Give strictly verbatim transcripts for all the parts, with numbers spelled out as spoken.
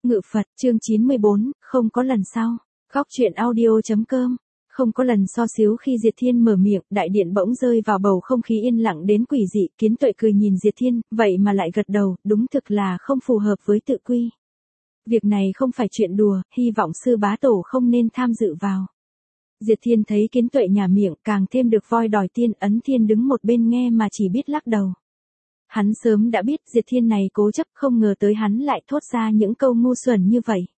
Ngự Phật, chương chín mươi bốn, không có lần sau. Góc truyện audio.com. Không có lần so xíu khi Diệt Thiên mở miệng, đại điện bỗng rơi vào bầu không khí yên lặng đến quỷ dị, Kiến Tuệ cười nhìn Diệt Thiên, vậy mà lại gật đầu, đúng thực là không phù hợp với tự quy. Việc này không phải chuyện đùa, hy vọng sư bá tổ không nên tham dự vào. Diệt Thiên thấy Kiến Tuệ nhả miệng, càng thêm được voi đòi tiên, Ấn Thiên đứng một bên nghe mà chỉ biết lắc đầu. Hắn sớm đã biết Diệt Thiên này cố chấp, không ngờ tới hắn lại thốt ra những câu ngu xuẩn như vậy.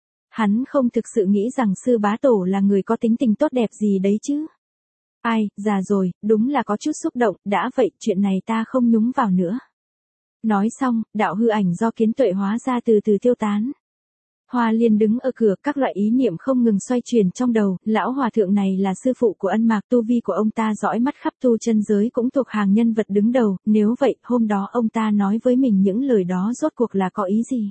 Hắn không thực sự nghĩ rằng sư bá tổ là người có tính tình tốt đẹp gì đấy chứ. Ai, già rồi, đúng là có chút xúc động, đã vậy, chuyện này ta không nhúng vào nữa. Nói xong, đạo hư ảnh do Kiến Tuệ hóa ra từ từ tiêu tán. Hoa Liên đứng ở cửa, các loại ý niệm không ngừng xoay chuyển trong đầu, lão hòa thượng này là sư phụ của Ân Mạc, tu vi của ông ta dõi mắt khắp tu chân giới cũng thuộc hàng nhân vật đứng đầu, nếu vậy, hôm đó ông ta nói với mình những lời đó rốt cuộc là có ý gì?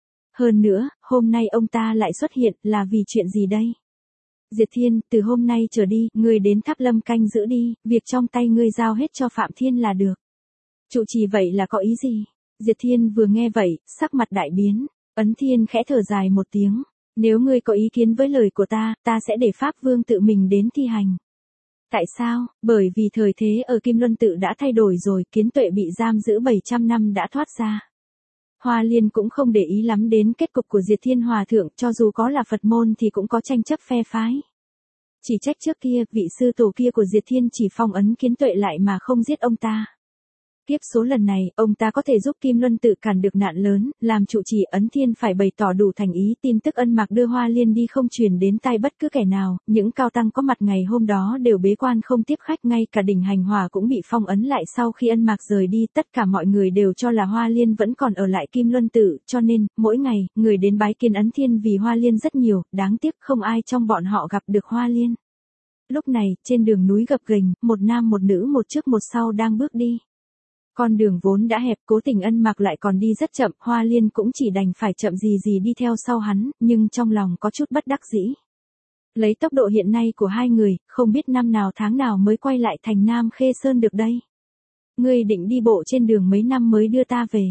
Hơn nữa, hôm nay ông ta lại xuất hiện, là vì chuyện gì đây? Diệt Thiên, từ hôm nay trở đi, ngươi đến Tháp Lâm canh giữ đi, việc trong tay ngươi giao hết cho Phạm Thiên là được. Trụ trì vậy là có ý gì? Diệt Thiên vừa nghe vậy, sắc mặt đại biến. Ấn Thiên khẽ thở dài một tiếng, nếu ngươi có ý kiến với lời của ta, ta sẽ để Pháp Vương tự mình đến thi hành. Tại sao? Bởi vì thời thế ở Kim Luân Tự đã thay đổi rồi, Kiến Tuệ bị giam giữ bảy trăm năm đã thoát ra. Hoa Liên cũng không để ý lắm đến kết cục của Diệt Thiên Hòa Thượng, cho dù có là Phật môn thì cũng có tranh chấp phe phái. Chỉ trách trước kia, vị sư tổ kia của Diệt Thiên chỉ phong ấn Kiến Tuệ lại mà không giết ông ta. Tiếp số lần này, ông ta có thể giúp Kim Luân Tự cản được nạn lớn, làm trụ trì. Ấn Thiên phải bày tỏ đủ thành ý, tin tức Ân Mạc đưa Hoa Liên đi không truyền đến tai bất cứ kẻ nào, những cao tăng có mặt ngày hôm đó đều bế quan không tiếp khách, ngay cả đỉnh hành hỏa cũng bị phong ấn lại sau khi Ân Mạc rời đi, tất cả mọi người đều cho là Hoa Liên vẫn còn ở lại Kim Luân Tự, cho nên, mỗi ngày, người đến bái kiến Ấn Thiên vì Hoa Liên rất nhiều, đáng tiếc không ai trong bọn họ gặp được Hoa Liên. Lúc này, trên đường núi gập ghềnh, một nam một nữ một trước một sau đang bước đi. Con đường vốn đã hẹp, cố tình Ân Mạc lại còn đi rất chậm, Hoa Liên cũng chỉ đành phải chậm gì gì đi theo sau hắn, nhưng trong lòng có chút bất đắc dĩ. Lấy tốc độ hiện nay của hai người, không biết năm nào tháng nào mới quay lại thành Nam Khê Sơn được đây. Ngươi định đi bộ trên đường mấy năm mới đưa ta về.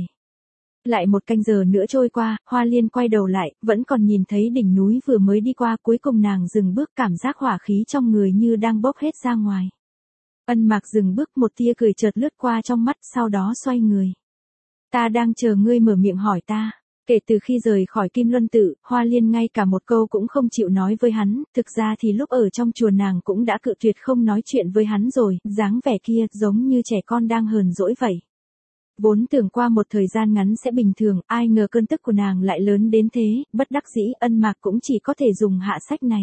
Lại một canh giờ nữa trôi qua, Hoa Liên quay đầu lại, vẫn còn nhìn thấy đỉnh núi vừa mới đi qua, cuối cùng nàng dừng bước, cảm giác hỏa khí trong người như đang bốc hết ra ngoài. Ân Mạc dừng bước, một tia cười chợt lướt qua trong mắt, sau đó xoay người. Ta đang chờ ngươi mở miệng hỏi ta. Kể từ khi rời khỏi Kim Luân Tự, Hoa Liên ngay cả một câu cũng không chịu nói với hắn, thực ra thì lúc ở trong chùa nàng cũng đã cự tuyệt không nói chuyện với hắn rồi, dáng vẻ kia giống như trẻ con đang hờn dỗi vậy. Vốn tưởng qua một thời gian ngắn sẽ bình thường, ai ngờ cơn tức của nàng lại lớn đến thế, bất đắc dĩ Ân Mạc cũng chỉ có thể dùng hạ sách này.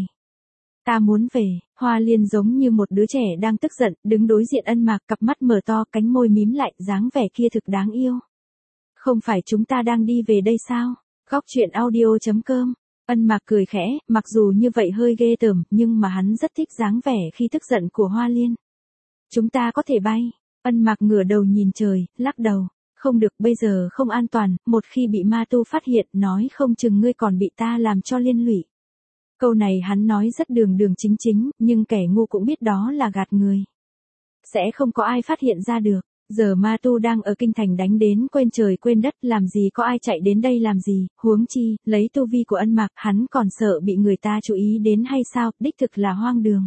Ta muốn về. Hoa Liên giống như một đứa trẻ đang tức giận, đứng đối diện Ân Mạc, cặp mắt mở to, cánh môi mím lại, dáng vẻ kia thực đáng yêu. Không phải chúng ta đang đi về đây sao? Góc truyện audio.com. Ân Mạc cười khẽ, mặc dù như vậy hơi ghê tởm, nhưng mà hắn rất thích dáng vẻ khi tức giận của Hoa Liên. Chúng ta có thể bay. Ân Mạc ngửa đầu nhìn trời, lắc đầu. Không được, bây giờ không an toàn, một khi bị ma tu phát hiện, nói không chừng ngươi còn bị ta làm cho liên lụy. Câu này hắn nói rất đường đường chính chính, nhưng kẻ ngu cũng biết đó là gạt người. Sẽ không có ai phát hiện ra được. Giờ ma tu đang ở kinh thành đánh đến quên trời quên đất, làm gì có ai chạy đến đây làm gì, huống chi, lấy tu vi của Ân Mạc, hắn còn sợ bị người ta chú ý đến hay sao, đích thực là hoang đường.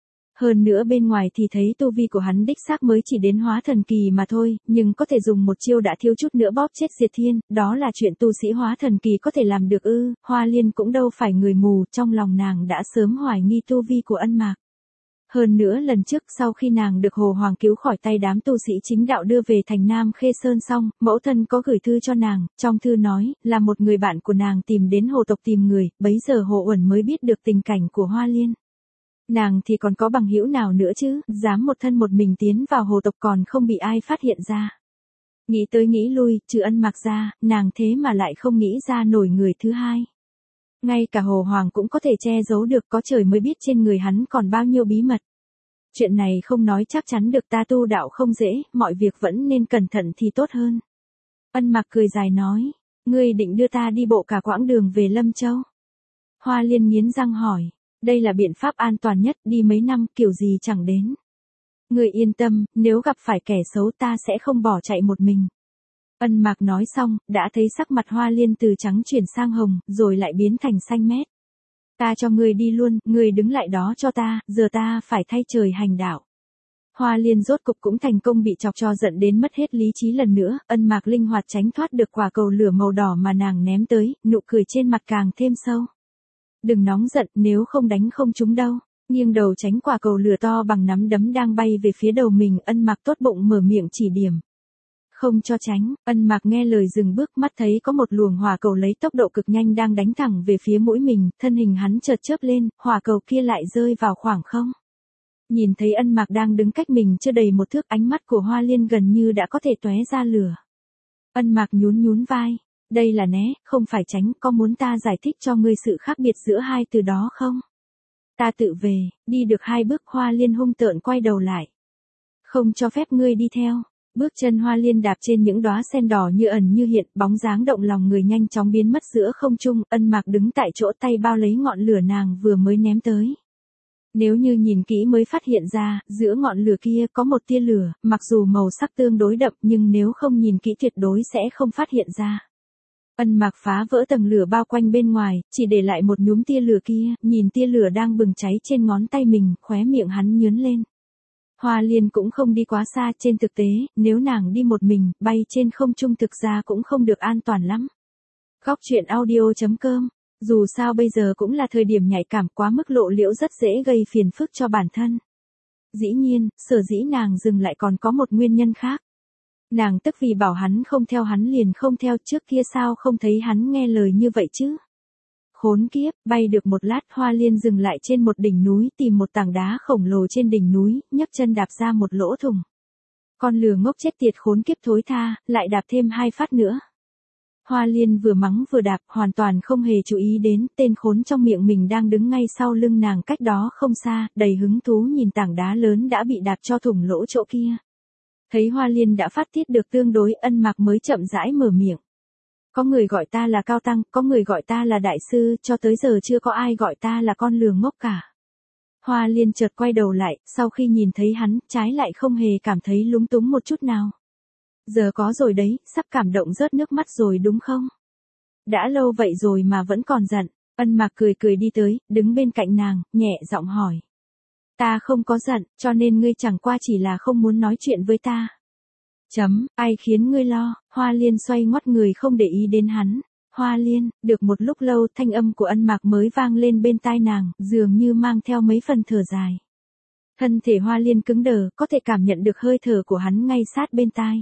Hơn nữa bên ngoài thì thấy tu vi của hắn đích xác mới chỉ đến hóa thần kỳ mà thôi, nhưng có thể dùng một chiêu đã thiếu chút nữa bóp chết Diệt Thiên, đó là chuyện tu sĩ hóa thần kỳ có thể làm được ư? Hoa Liên cũng đâu phải người mù, trong lòng nàng đã sớm hoài nghi tu vi của Ân Mạc. Hơn nữa lần trước sau khi nàng được Hồ Hoàng cứu khỏi tay đám tu sĩ chính đạo đưa về thành Nam Khê Sơn xong, mẫu thân có gửi thư cho nàng, trong thư nói, là một người bạn của nàng tìm đến Hồ tộc tìm người, bấy giờ Hồ Uẩn mới biết được tình cảnh của Hoa Liên. Nàng thì còn có bằng hữu nào nữa chứ, dám một thân một mình tiến vào Hồ tộc còn không bị ai phát hiện ra. Nghĩ tới nghĩ lui, trừ Ân Mạc ra, nàng thế mà lại không nghĩ ra nổi người thứ hai. Ngay cả Hồ Hoàng cũng có thể che giấu được, có trời mới biết trên người hắn còn bao nhiêu bí mật. Chuyện này không nói chắc chắn được, ta tu đạo không dễ, mọi việc vẫn nên cẩn thận thì tốt hơn. Ân Mạc cười dài nói, ngươi định đưa ta đi bộ cả quãng đường về Lâm Châu. Hoa Liên nghiến răng hỏi. Đây là biện pháp an toàn nhất, đi mấy năm kiểu gì chẳng đến. Ngươi yên tâm, nếu gặp phải kẻ xấu ta sẽ không bỏ chạy một mình. Ân Mạc nói xong, đã thấy sắc mặt Hoa Liên từ trắng chuyển sang hồng, rồi lại biến thành xanh mét. Ta cho ngươi đi luôn, ngươi đứng lại đó cho ta, giờ ta phải thay trời hành đạo. Hoa Liên rốt cục cũng thành công bị chọc cho giận đến mất hết lý trí lần nữa, Ân Mạc linh hoạt tránh thoát được quả cầu lửa màu đỏ mà nàng ném tới, nụ cười trên mặt càng thêm sâu. Đừng nóng giận, nếu không đánh không trúng đâu. Nghiêng đầu tránh quả cầu lửa to bằng nắm đấm đang bay về phía đầu mình, Ân Mạc tốt bụng mở miệng chỉ điểm. Không cho tránh, Ân Mạc nghe lời dừng bước, mắt thấy có một luồng hỏa cầu lấy tốc độ cực nhanh đang đánh thẳng về phía mũi mình, thân hình hắn chợt chớp lên, hỏa cầu kia lại rơi vào khoảng không. Nhìn thấy Ân Mạc đang đứng cách mình chưa đầy một thước, ánh mắt của Hoa Liên gần như đã có thể tóe ra lửa. Ân Mạc nhún nhún vai, đây là né, không phải tránh, có muốn ta giải thích cho ngươi sự khác biệt giữa hai từ đó không? Ta tự về, đi được hai bước Hoa Liên hung tợn quay đầu lại. Không cho phép ngươi đi theo. Bước chân Hoa Liên đạp trên những đóa sen đỏ như ẩn như hiện, bóng dáng động lòng người nhanh chóng biến mất giữa không trung, Ân Mạc đứng tại chỗ tay bao lấy ngọn lửa nàng vừa mới ném tới. Nếu như nhìn kỹ mới phát hiện ra, giữa ngọn lửa kia có một tia lửa, mặc dù màu sắc tương đối đậm nhưng nếu không nhìn kỹ tuyệt đối sẽ không phát hiện ra. Ân Mạc phá vỡ tầng lửa bao quanh bên ngoài, chỉ để lại một nhúm tia lửa kia, nhìn tia lửa đang bừng cháy trên ngón tay mình, khóe miệng hắn nhướng lên. Hoa Liên cũng không đi quá xa, trên thực tế, nếu nàng đi một mình, bay trên không trung thực ra cũng không được an toàn lắm. Góc truyện audio chấm com, dù sao bây giờ cũng là thời điểm nhạy cảm, quá mức lộ liễu rất dễ gây phiền phức cho bản thân. Dĩ nhiên, sở dĩ nàng dừng lại còn có một nguyên nhân khác. Nàng tức vì bảo hắn không theo hắn liền không theo, trước kia sao không thấy hắn nghe lời như vậy chứ? Khốn kiếp, bay được một lát Hoa Liên dừng lại trên một đỉnh núi, tìm một tảng đá khổng lồ trên đỉnh núi, nhấc chân đạp ra một lỗ thủng. Con lừa ngốc chết tiệt khốn kiếp thối tha, lại đạp thêm hai phát nữa. Hoa Liên vừa mắng vừa đạp, hoàn toàn không hề chú ý đến tên khốn trong miệng mình đang đứng ngay sau lưng nàng cách đó không xa, đầy hứng thú nhìn tảng đá lớn đã bị đạp cho thủng lỗ chỗ kia. Thấy Hoa Liên đã phát tiết được tương đối, Ân Mạc mới chậm rãi mở miệng. Có người gọi ta là cao tăng, có người gọi ta là đại sư, cho tới giờ chưa có ai gọi ta là con lừa ngốc cả. Hoa Liên chợt quay đầu lại, sau khi nhìn thấy hắn, trái lại không hề cảm thấy lúng túng một chút nào. Giờ có rồi đấy, sắp cảm động rớt nước mắt rồi đúng không? Đã lâu vậy rồi mà vẫn còn giận. Ân Mạc cười cười đi tới, đứng bên cạnh nàng, nhẹ giọng hỏi. Ta không có giận, cho nên ngươi chẳng qua chỉ là không muốn nói chuyện với ta. Chấm, ai khiến ngươi lo? Hoa Liên xoay ngoắt người không để ý đến hắn. Hoa Liên, được một lúc lâu thanh âm của Ân Mạc mới vang lên bên tai nàng, dường như mang theo mấy phần thở dài. Thân thể Hoa Liên cứng đờ, có thể cảm nhận được hơi thở của hắn ngay sát bên tai.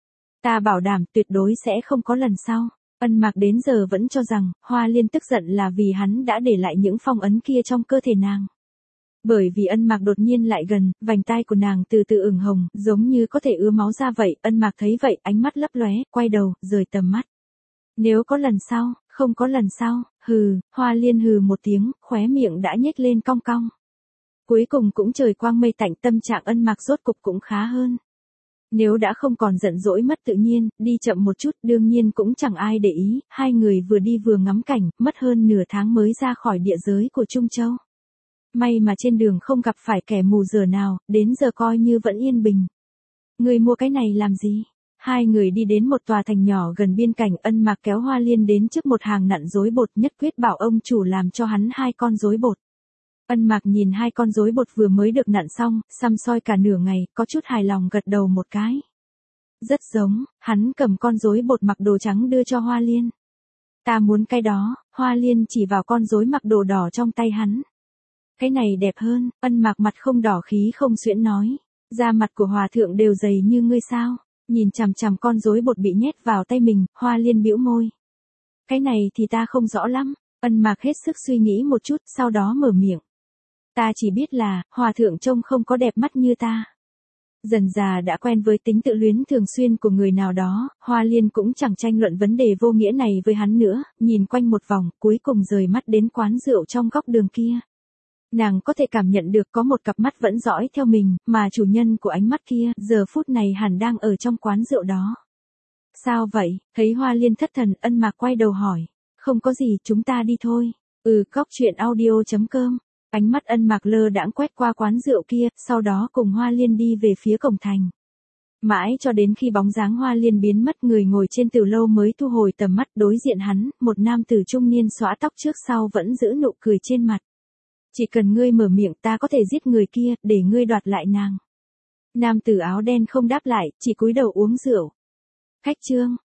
Ta bảo đảm tuyệt đối sẽ không có lần sau. Ân Mạc đến giờ vẫn cho rằng, Hoa Liên tức giận là vì hắn đã để lại những phong ấn kia trong cơ thể nàng. Bởi vì Ân Mạc đột nhiên lại gần, vành tai của nàng từ từ ửng hồng, giống như có thể ứa máu ra vậy, Ân Mạc thấy vậy, ánh mắt lấp lóe, quay đầu, rời tầm mắt. Nếu có lần sau, không có lần sau, hừ, Hoa Liên hừ một tiếng, khóe miệng đã nhếch lên cong cong. Cuối cùng cũng trời quang mây tạnh, tâm trạng Ân Mạc rốt cục cũng khá hơn. Nếu đã không còn giận dỗi mất tự nhiên, đi chậm một chút đương nhiên cũng chẳng ai để ý, hai người vừa đi vừa ngắm cảnh, mất hơn nửa tháng mới ra khỏi địa giới của Trung Châu. May mà trên đường không gặp phải kẻ mù giờ nào, đến giờ coi như vẫn yên bình. Người mua cái này làm gì? Hai người đi đến một tòa thành nhỏ gần biên cảnh, Ân Mạc kéo Hoa Liên đến trước một hàng nặn rối bột, nhất quyết bảo ông chủ làm cho hắn hai con rối bột. Ân Mạc nhìn hai con rối bột vừa mới được nặn xong, xăm soi cả nửa ngày, có chút hài lòng gật đầu một cái. Rất giống, hắn cầm con rối bột mặc đồ trắng đưa cho Hoa Liên. Ta muốn cái đó, Hoa Liên chỉ vào con rối mặc đồ đỏ trong tay hắn. Cái này đẹp hơn, Ân Mạc mặt không đỏ khí không xuyễn nói. Da mặt của hòa thượng đều dày như ngươi sao? Nhìn chằm chằm con rối bột bị nhét vào tay mình, Hoa Liên bĩu môi. Cái này thì ta không rõ lắm. Ân Mạc hết sức suy nghĩ một chút, sau đó mở miệng. Ta chỉ biết là, hòa thượng trông không có đẹp mắt như ta. Dần già đã quen với tính tự luyến thường xuyên của người nào đó, Hoa Liên cũng chẳng tranh luận vấn đề vô nghĩa này với hắn nữa, nhìn quanh một vòng, cuối cùng rời mắt đến quán rượu trong góc đường kia. Nàng có thể cảm nhận được có một cặp mắt vẫn dõi theo mình, mà chủ nhân của ánh mắt kia, giờ phút này hẳn đang ở trong quán rượu đó. Sao vậy? Thấy Hoa Liên thất thần, Ân Mạc quay đầu hỏi. Không có gì, chúng ta đi thôi. Ừ, góc truyện audio chấm com. Ánh mắt Ân Mạc lơ đãng quét qua quán rượu kia, sau đó cùng Hoa Liên đi về phía cổng thành. Mãi cho đến khi bóng dáng Hoa Liên biến mất, người ngồi trên từ lâu mới thu hồi tầm mắt. Đối diện hắn, một nam tử trung niên xõa tóc trước sau vẫn giữ nụ cười trên mặt. Chỉ cần ngươi mở miệng ta có thể giết người kia, để ngươi đoạt lại nàng. Nam tử áo đen không đáp lại, chỉ cúi đầu uống rượu. Khách trương.